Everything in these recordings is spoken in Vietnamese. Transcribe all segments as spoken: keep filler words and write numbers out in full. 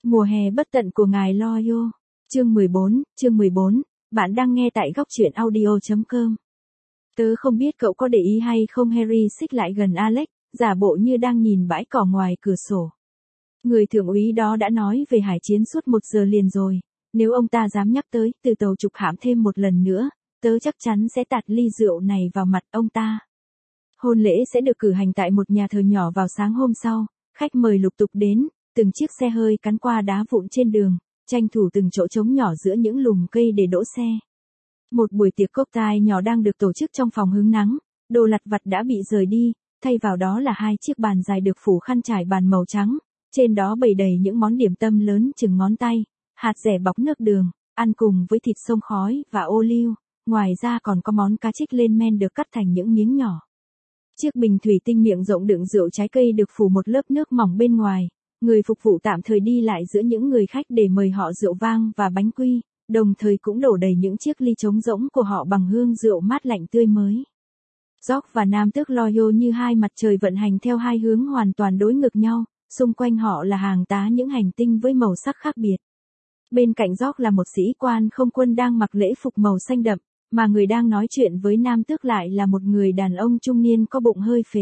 Mùa hè bất tận của ngài Loyo. Chương mười bốn, chương mười bốn, bạn đang nghe tại góc truyện audio chấm com. Tớ không biết cậu có để ý hay không, Harry xích lại gần Alex, giả bộ như đang nhìn bãi cỏ ngoài cửa sổ. Người thượng úy đó đã nói về hải chiến suốt một giờ liền rồi, nếu ông ta dám nhắc tới từ tàu trục hãm thêm một lần nữa, tớ chắc chắn sẽ tạt ly rượu này vào mặt ông ta. Hôn lễ sẽ được cử hành tại một nhà thờ nhỏ vào sáng hôm sau, khách mời lục tục đến, từng chiếc xe hơi cắn qua đá vụn trên đường, tranh thủ từng chỗ trống nhỏ giữa những lùm cây để đỗ xe. Một buổi tiệc cocktail nhỏ đang được tổ chức trong phòng hứng nắng, đồ lặt vặt đã bị rời đi, thay vào đó là hai chiếc bàn dài được phủ khăn trải bàn màu trắng, trên đó bày đầy những món điểm tâm lớn chừng ngón tay, hạt dẻ bọc nước đường, ăn cùng với thịt xông khói và ô liu, ngoài ra còn có món cá trích lên men được cắt thành những miếng nhỏ. Chiếc bình thủy tinh miệng rộng đựng rượu trái cây được phủ một lớp nước mỏng bên ngoài, người phục vụ tạm thời đi lại giữa những người khách để mời họ rượu vang và bánh quy, đồng thời cũng đổ đầy những chiếc ly trống rỗng của họ bằng hương rượu mát lạnh tươi mới. George và nam tước Loyo như hai mặt trời vận hành theo hai hướng hoàn toàn đối ngược nhau, xung quanh họ là hàng tá những hành tinh với màu sắc khác biệt. Bên cạnh George là một sĩ quan không quân đang mặc lễ phục màu xanh đậm, mà người đang nói chuyện với nam tước lại là một người đàn ông trung niên có bụng hơi phệ.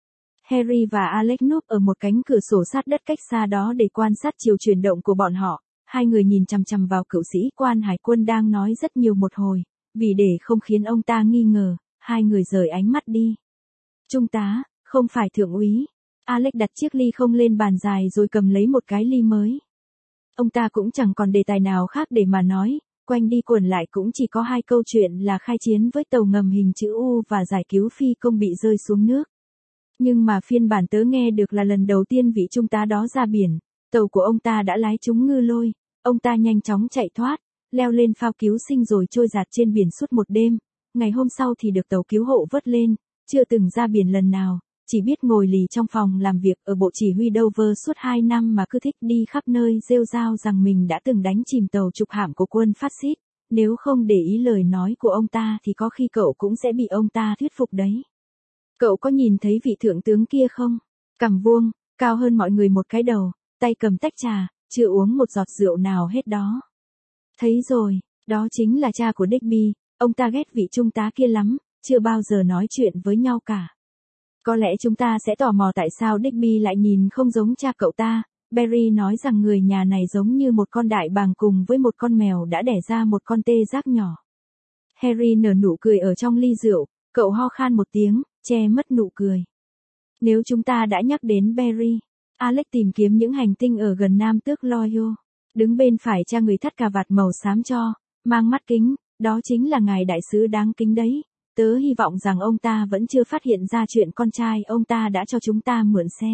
Harry và Alex núp ở một cánh cửa sổ sát đất cách xa đó để quan sát chiều chuyển động của bọn họ. Hai người nhìn chằm chằm vào cựu sĩ quan hải quân đang nói rất nhiều một hồi, vì để không khiến ông ta nghi ngờ, hai người rời ánh mắt đi. Trung tá, không phải thượng úy. Alex đặt chiếc ly không lên bàn dài rồi cầm lấy một cái ly mới. Ông ta cũng chẳng còn đề tài nào khác để mà nói, quanh đi quẩn lại cũng chỉ có hai câu chuyện là khai chiến với tàu ngầm hình chữ U và giải cứu phi công bị rơi xuống nước. Nhưng mà phiên bản tớ nghe được là lần đầu tiên vị trung tá đó ra biển, tàu của ông ta đã lái trúng ngư lôi, ông ta nhanh chóng chạy thoát, leo lên phao cứu sinh rồi trôi dạt trên biển suốt một đêm, ngày hôm sau thì được tàu cứu hộ vớt lên, chưa từng ra biển lần nào, chỉ biết ngồi lì trong phòng làm việc ở bộ chỉ huy Dover suốt hai năm mà cứ thích đi khắp nơi rêu rao rằng mình đã từng đánh chìm tàu trục hạm của quân phát xít, nếu không để ý lời nói của ông ta thì có khi cậu cũng sẽ bị ông ta thuyết phục đấy. Cậu có nhìn thấy vị thượng tướng kia không? Cằm vuông, cao hơn mọi người một cái đầu, tay cầm tách trà, chưa uống một giọt rượu nào hết đó. Thấy rồi, đó chính là cha của Digby, ông ta ghét vị trung tá kia lắm, chưa bao giờ nói chuyện với nhau cả. Có lẽ chúng ta sẽ tò mò tại sao Digby lại nhìn không giống cha cậu ta. Barry nói rằng người nhà này giống như một con đại bàng cùng với một con mèo đã đẻ ra một con tê giác nhỏ. Harry nở nụ cười ở trong ly rượu, cậu ho khan một tiếng, che mất nụ cười. Nếu chúng ta đã nhắc đến Barry, Alex tìm kiếm những hành tinh ở gần nam tước Loyo. Đứng bên phải cha người thắt cà vạt màu xám cho, mang mắt kính, đó chính là ngài đại sứ đáng kính đấy. Tớ hy vọng rằng ông ta vẫn chưa phát hiện ra chuyện con trai ông ta đã cho chúng ta mượn xe.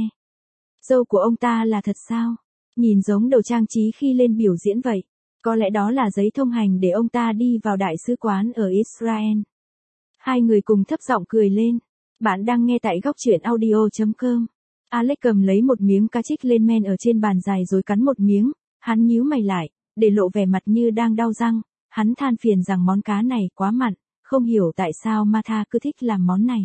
Dâu của ông ta là thật sao? Nhìn giống đồ trang trí khi lên biểu diễn vậy. Có lẽ đó là giấy thông hành để ông ta đi vào đại sứ quán ở Israel. Hai người cùng thấp giọng cười lên. Bạn đang nghe tại góc truyện audio chấm com. Alex cầm lấy một miếng cá trích lên men ở trên bàn dài rồi cắn một miếng. Hắn nhíu mày lại, để lộ vẻ mặt như đang đau răng. Hắn than phiền rằng món cá này quá mặn. Không hiểu tại sao Martha cứ thích làm món này.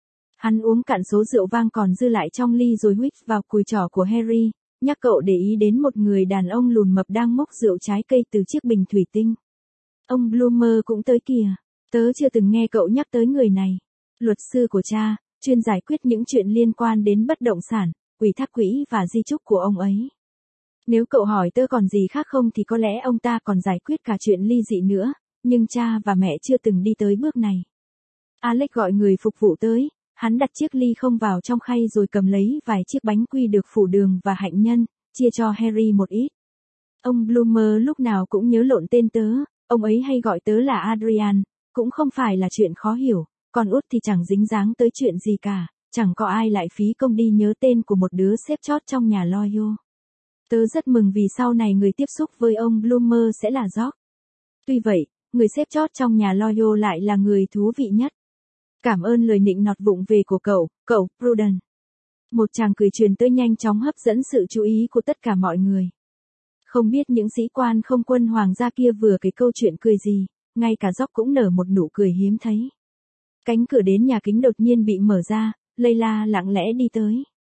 Hắn uống cạn số rượu vang còn dư lại trong ly rồi huýt vào cùi trỏ của Harry, nhắc cậu để ý đến một người đàn ông lùn mập đang múc rượu trái cây từ chiếc bình thủy tinh. Ông Bloomer cũng tới kìa, tớ chưa từng nghe cậu nhắc tới người này. Luật sư của cha, chuyên giải quyết những chuyện liên quan đến bất động sản, ủy thác quỹ và di chúc của ông ấy. Nếu cậu hỏi tớ còn gì khác không thì có lẽ ông ta còn giải quyết cả chuyện ly dị nữa. Nhưng cha và mẹ chưa từng đi tới bước này. Alex gọi người phục vụ tới, hắn đặt chiếc ly không vào trong khay rồi cầm lấy vài chiếc bánh quy được phủ đường và hạnh nhân, chia cho Harry một ít. Ông Bloomer lúc nào cũng nhớ lộn tên tớ, ông ấy hay gọi tớ là Adrian, cũng không phải là chuyện khó hiểu, còn út thì chẳng dính dáng tới chuyện gì cả, chẳng có ai lại phí công đi nhớ tên của một đứa xếp chót trong nhà Loyo. Tớ rất mừng vì sau này người tiếp xúc với ông Bloomer sẽ là George. Tuy vậy, người xếp chót trong nhà Loyo lại là người thú vị nhất. Cảm ơn lời nịnh nọt vụng về của cậu, cậu Pruden. Một chàng cười truyền tới nhanh chóng hấp dẫn sự chú ý của tất cả mọi người. Không biết những sĩ quan không quân hoàng gia kia vừa kể câu chuyện cười gì, ngay cả George cũng nở một nụ cười hiếm thấy. Cánh cửa đến nhà kính đột nhiên bị mở ra, Layla lặng lẽ đi tới.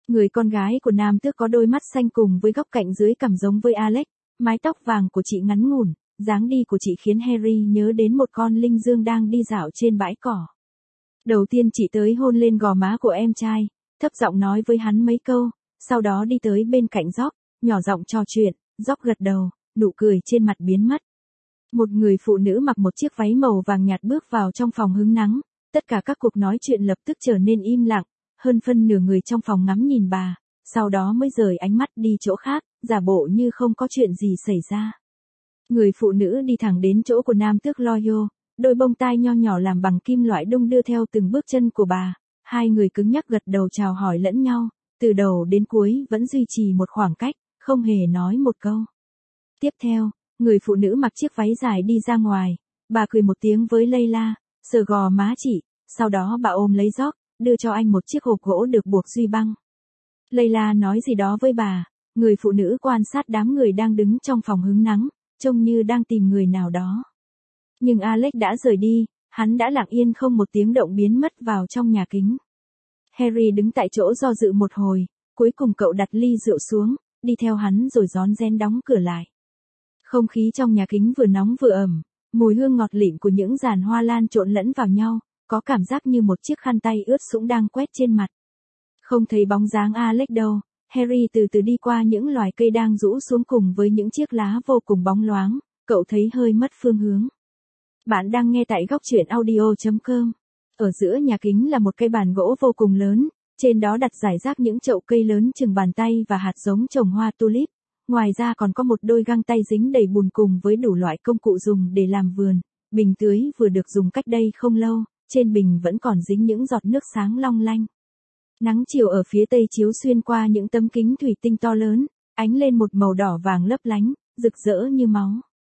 Người con gái của nam tước có đôi mắt xanh cùng với góc cạnh dưới cằm giống với Alex, mái tóc vàng của chị ngắn ngủn, dáng đi của chị khiến Harry nhớ đến một con linh dương đang đi dạo trên bãi cỏ. Đầu tiên chị tới hôn lên gò má của em trai, thấp giọng nói với hắn mấy câu, sau đó đi tới bên cạnh George, nhỏ giọng trò chuyện, George gật đầu, nụ cười trên mặt biến mất. Một người phụ nữ mặc một chiếc váy màu vàng nhạt bước vào trong phòng hứng nắng, tất cả các cuộc nói chuyện lập tức trở nên im lặng, hơn phân nửa người trong phòng ngắm nhìn bà, sau đó mới rời ánh mắt đi chỗ khác, giả bộ như không có chuyện gì xảy ra. Người phụ nữ đi thẳng đến chỗ của nam tước Loyo, đôi bông tai nho nhỏ làm bằng kim loại đung đưa theo từng bước chân của bà, hai người cứng nhắc gật đầu chào hỏi lẫn nhau, từ đầu đến cuối vẫn duy trì một khoảng cách, không hề nói một câu. Tiếp theo, người phụ nữ mặc chiếc váy dài đi ra ngoài, bà cười một tiếng với Layla, sờ gò má chị, sau đó bà ôm lấy George, đưa cho anh một chiếc hộp gỗ được buộc duy băng. Layla nói gì đó với bà, người phụ nữ quan sát đám người đang đứng trong phòng hứng nắng, trông như đang tìm người nào đó. Nhưng Alex đã rời đi, hắn đã lặng yên không một tiếng động biến mất vào trong nhà kính. Harry đứng tại chỗ do dự một hồi, cuối cùng cậu đặt ly rượu xuống, đi theo hắn rồi rón rén đóng cửa lại. Không khí trong nhà kính vừa nóng vừa ẩm, mùi hương ngọt lịm của những giàn hoa lan trộn lẫn vào nhau, có cảm giác như một chiếc khăn tay ướt sũng đang quét trên mặt. Không thấy bóng dáng Alex đâu, Harry từ từ đi qua những loài cây đang rũ xuống cùng với những chiếc lá vô cùng bóng loáng, cậu thấy hơi mất phương hướng. Bạn đang nghe tại góc truyện audio chấm com. Ở giữa nhà kính là một cây bàn gỗ vô cùng lớn, trên đó đặt rải rác những chậu cây lớn chừng bàn tay và hạt giống trồng hoa tulip. Ngoài ra còn có một đôi găng tay dính đầy bùn cùng với đủ loại công cụ dùng để làm vườn. Bình tưới vừa được dùng cách đây không lâu, trên bình vẫn còn dính những giọt nước sáng long lanh. Nắng chiều ở phía tây chiếu xuyên qua những tấm kính thủy tinh to lớn, ánh lên một màu đỏ vàng lấp lánh, rực rỡ như máu.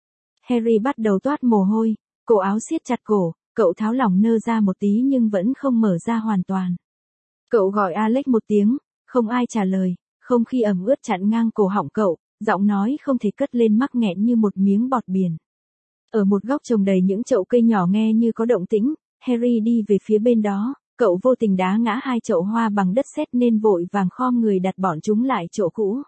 Harry bắt đầu toát mồ hôi, cổ áo siết chặt cổ, cậu tháo lỏng nơ ra một tí nhưng vẫn không mở ra hoàn toàn. Cậu gọi Alex một tiếng, không ai trả lời, không khí ẩm ướt chặn ngang cổ họng cậu, giọng nói không thể cất lên mắc nghẹn như một miếng bọt biển. Ở một góc trồng đầy những chậu cây nhỏ nghe như có động tĩnh, Harry đi về phía bên đó, cậu vô tình đá ngã hai chậu hoa bằng đất sét nên vội vàng khom người đặt bọn chúng lại chỗ cũ.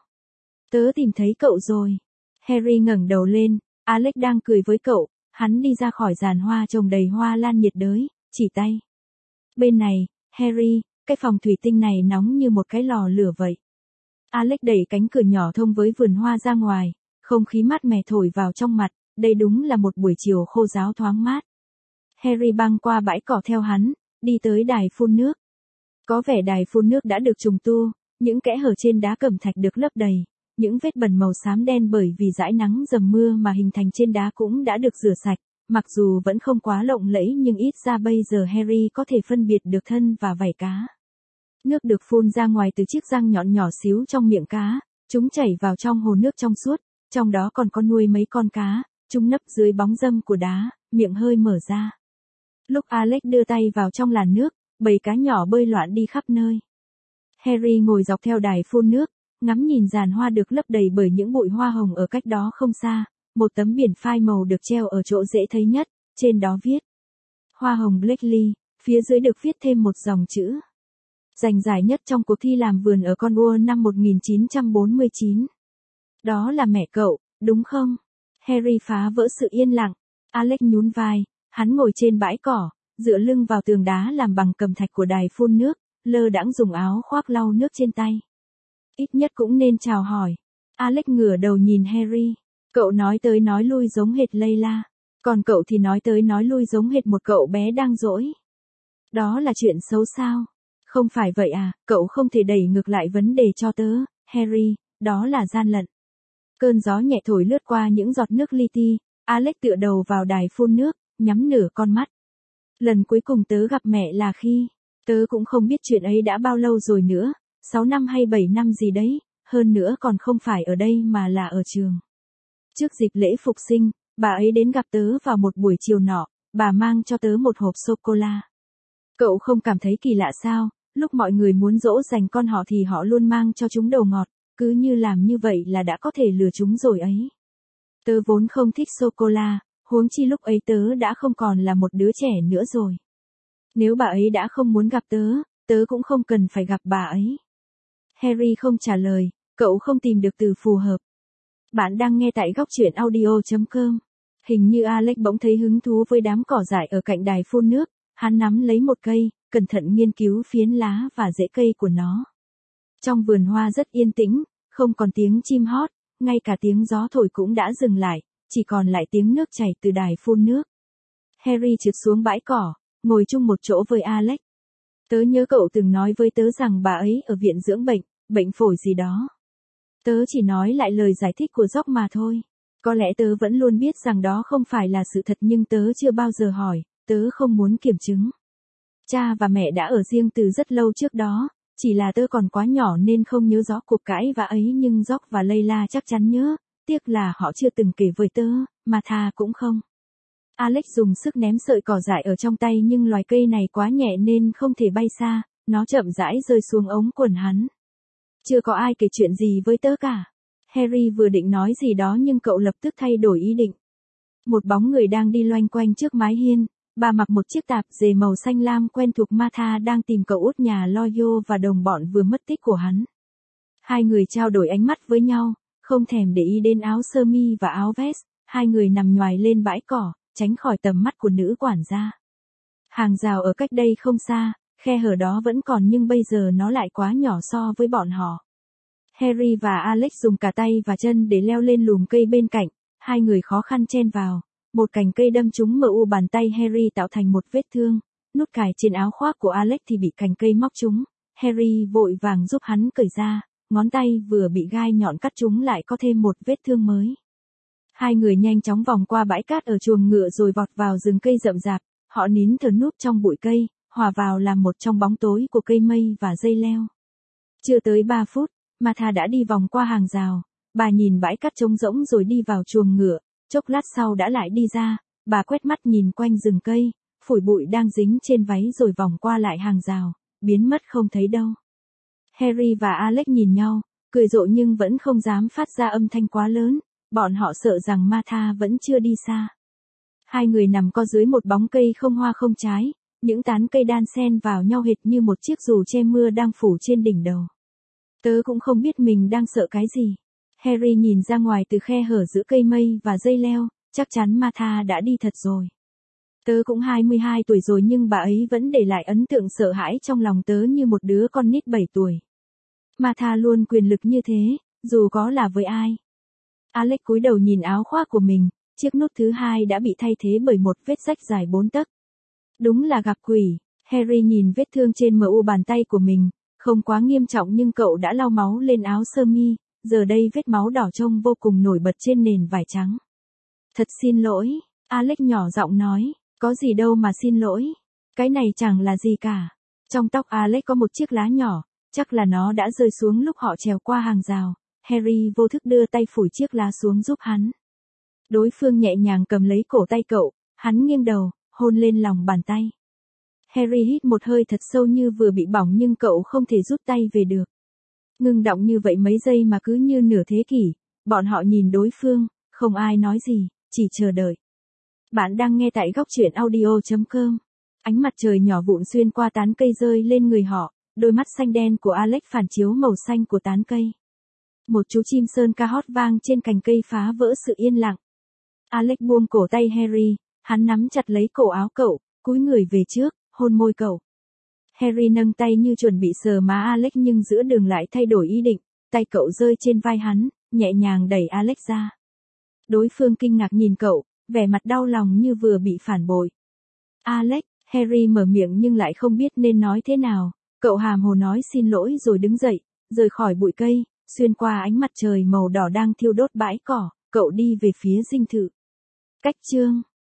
Tớ tìm thấy cậu rồi. Harry ngẩng đầu lên, Alex đang cười với cậu, hắn đi ra khỏi giàn hoa trồng đầy hoa lan nhiệt đới, chỉ tay. Bên này, Harry, cái phòng thủy tinh này nóng như một cái lò lửa vậy. Alex đẩy cánh cửa nhỏ thông với vườn hoa ra ngoài, không khí mát mẻ thổi vào trong mặt, đây đúng là một buổi chiều khô ráo thoáng mát. Harry băng qua bãi cỏ theo hắn, đi tới đài phun nước. Có vẻ đài phun nước đã được trùng tu, những kẽ hở trên đá cẩm thạch được lấp đầy, những vết bẩn màu xám đen bởi vì dãi nắng dầm mưa mà hình thành trên đá cũng đã được rửa sạch, mặc dù vẫn không quá lộng lẫy nhưng ít ra bây giờ Harry có thể phân biệt được thân và vảy cá. Nước được phun ra ngoài từ chiếc răng nhọn nhỏ xíu trong miệng cá, chúng chảy vào trong hồ nước trong suốt, trong đó còn có nuôi mấy con cá, chúng nấp dưới bóng râm của đá, miệng hơi mở ra. Lúc Alex đưa tay vào trong làn nước, bầy cá nhỏ bơi loạn đi khắp nơi. Harry ngồi dọc theo đài phun nước, ngắm nhìn giàn hoa được lấp đầy bởi những bụi hoa hồng ở cách đó không xa, một tấm biển phai màu được treo ở chỗ dễ thấy nhất, trên đó viết Hoa hồng Blackley, phía dưới được viết thêm một dòng chữ. Giành giải nhất trong cuộc thi làm vườn ở Cornwall năm một nghìn chín trăm bốn mươi chín. Đó là mẹ cậu, đúng không? Harry phá vỡ sự yên lặng, Alex nhún vai, hắn ngồi trên bãi cỏ, dựa lưng vào tường đá làm bằng cẩm thạch của đài phun nước, lơ đãng dùng áo khoác lau nước trên tay. Ít nhất cũng nên chào hỏi. Alex ngửa đầu nhìn Harry. Cậu nói tới nói lui giống hệt Layla. Còn cậu thì nói tới nói lui giống hệt một cậu bé đang dỗi. Đó là chuyện xấu sao? Không phải vậy à, cậu không thể đẩy ngược lại vấn đề cho tớ, Harry, đó là gian lận. Cơn gió nhẹ thổi lướt qua những giọt nước li ti, Alex tựa đầu vào đài phun nước, nhắm nửa con mắt. Lần cuối cùng tớ gặp mẹ là khi, tớ cũng không biết chuyện ấy đã bao lâu rồi nữa, sáu năm hay bảy năm gì đấy, hơn nữa còn không phải ở đây mà là ở trường. Trước dịp lễ phục sinh, bà ấy đến gặp tớ vào một buổi chiều nọ, bà mang cho tớ một hộp sô-cô-la. Cậu không cảm thấy kỳ lạ sao, lúc mọi người muốn dỗ dành con họ thì họ luôn mang cho chúng đồ ngọt, cứ như làm như vậy là đã có thể lừa chúng rồi ấy. Tớ vốn không thích sô-cô-la, huống chi lúc ấy tớ đã không còn là một đứa trẻ nữa rồi. Nếu bà ấy đã không muốn gặp tớ, tớ cũng không cần phải gặp bà ấy. Harry không trả lời, cậu không tìm được từ phù hợp. Bạn đang nghe tại góc truyện audio chấm com. Hình như Alex bỗng thấy hứng thú với đám cỏ dại ở cạnh đài phun nước, hắn nắm lấy một cây, cẩn thận nghiên cứu phiến lá và rễ cây của nó. Trong vườn hoa rất yên tĩnh, không còn tiếng chim hót, ngay cả tiếng gió thổi cũng đã dừng lại, chỉ còn lại tiếng nước chảy từ đài phun nước. Harry trượt xuống bãi cỏ, ngồi chung một chỗ với Alex. Tớ nhớ cậu từng nói với tớ rằng bà ấy ở viện dưỡng bệnh, bệnh phổi gì đó. Tớ chỉ nói lại lời giải thích của George mà thôi. Có lẽ tớ vẫn luôn biết rằng đó không phải là sự thật nhưng tớ chưa bao giờ hỏi, tớ không muốn kiểm chứng. Cha và mẹ đã ở riêng từ rất lâu trước đó, chỉ là tớ còn quá nhỏ nên không nhớ rõ cuộc cãi vã ấy nhưng George và Layla chắc chắn nhớ, tiếc là họ chưa từng kể với tớ, mà Tha cũng không. Alex dùng sức ném sợi cỏ dại ở trong tay nhưng loài cây này quá nhẹ nên không thể bay xa, nó chậm rãi rơi xuống ống quần hắn. Chưa có ai kể chuyện gì với tớ cả. Harry vừa định nói gì đó nhưng cậu lập tức thay đổi ý định. Một bóng người đang đi loanh quanh trước mái hiên, bà mặc một chiếc tạp dề màu xanh lam quen thuộc Martha đang tìm cậu út nhà Loyo và đồng bọn vừa mất tích của hắn. Hai người trao đổi ánh mắt với nhau, không thèm để ý đến áo sơ mi và áo vest, hai người nằm nhoài lên bãi cỏ, tránh khỏi tầm mắt của nữ quản gia. Hàng rào ở cách đây không xa, khe hở đó vẫn còn nhưng bây giờ nó lại quá nhỏ so với bọn họ. Harry và Alex dùng cả tay và chân để leo lên lùm cây bên cạnh, hai người khó khăn chen vào. Một cành cây đâm trúng mờ u bàn tay Harry tạo thành một vết thương, nút cài trên áo khoác của Alex thì bị cành cây móc trúng. Harry vội vàng giúp hắn cởi ra, ngón tay vừa bị gai nhọn cắt trúng lại có thêm một vết thương mới. Hai người nhanh chóng vòng qua bãi cát ở chuồng ngựa rồi vọt vào rừng cây rậm rạp, họ nín thở núp trong bụi cây, hòa vào làm một trong bóng tối của cây mây và dây leo. Chưa tới ba phút, Martha đã đi vòng qua hàng rào, bà nhìn bãi cát trống rỗng rồi đi vào chuồng ngựa, chốc lát sau đã lại đi ra, bà quét mắt nhìn quanh rừng cây, phủi bụi đang dính trên váy rồi vòng qua lại hàng rào, biến mất không thấy đâu. Harry và Alex nhìn nhau, cười rộ nhưng vẫn không dám phát ra âm thanh quá lớn, bọn họ sợ rằng Martha vẫn chưa đi xa. Hai người nằm co dưới một bóng cây không hoa không trái, những tán cây đan xen vào nhau hệt như một chiếc dù che mưa đang phủ trên đỉnh đầu. Tớ cũng không biết mình đang sợ cái gì. Harry nhìn ra ngoài từ khe hở giữa cây mây và dây leo, chắc chắn Martha đã đi thật rồi. Tớ cũng hai mươi hai tuổi rồi nhưng bà ấy vẫn để lại ấn tượng sợ hãi trong lòng tớ như một đứa con nít bảy tuổi. Martha luôn quyền lực như thế, dù có là với ai. Alex cúi đầu nhìn áo khoác của mình, chiếc nút thứ hai đã bị thay thế bởi một vết rách dài bốn tấc. Đúng là gặp quỷ. Harry nhìn vết thương trên mờ u bàn tay của mình, không quá nghiêm trọng nhưng cậu đã lau máu lên áo sơ mi, giờ đây vết máu đỏ trông vô cùng nổi bật trên nền vải trắng. Thật xin lỗi, Alex nhỏ giọng nói, có gì đâu mà xin lỗi, cái này chẳng là gì cả. Trong tóc Alex có một chiếc lá nhỏ, chắc là nó đã rơi xuống lúc họ trèo qua hàng rào. Harry vô thức đưa tay phủi chiếc lá xuống giúp hắn. Đối phương nhẹ nhàng cầm lấy cổ tay cậu, hắn nghiêng đầu, hôn lên lòng bàn tay. Harry hít một hơi thật sâu như vừa bị bỏng nhưng cậu không thể rút tay về được. Ngưng động như vậy mấy giây mà cứ như nửa thế kỷ, bọn họ nhìn đối phương, không ai nói gì, chỉ chờ đợi. Bạn đang nghe tại góc truyện audio chấm com. Ánh mặt trời nhỏ vụn xuyên qua tán cây rơi lên người họ, đôi mắt xanh đen của Alex phản chiếu màu xanh của tán cây. Một chú chim sơn ca hót vang trên cành cây phá vỡ sự yên lặng. Alex buông cổ tay Harry, hắn nắm chặt lấy cổ áo cậu, cúi người về trước, hôn môi cậu. Harry nâng tay như chuẩn bị sờ má Alex nhưng giữa đường lại thay đổi ý định, tay cậu rơi trên vai hắn, nhẹ nhàng đẩy Alex ra. Đối phương kinh ngạc nhìn cậu, vẻ mặt đau lòng như vừa bị phản bội. Alex, Harry mở miệng nhưng lại không biết nên nói thế nào, cậu hàm hồ nói xin lỗi rồi đứng dậy, rời khỏi bụi cây, xuyên qua ánh mặt trời màu đỏ đang thiêu đốt bãi cỏ, cậu đi về phía dinh thự. Cách chương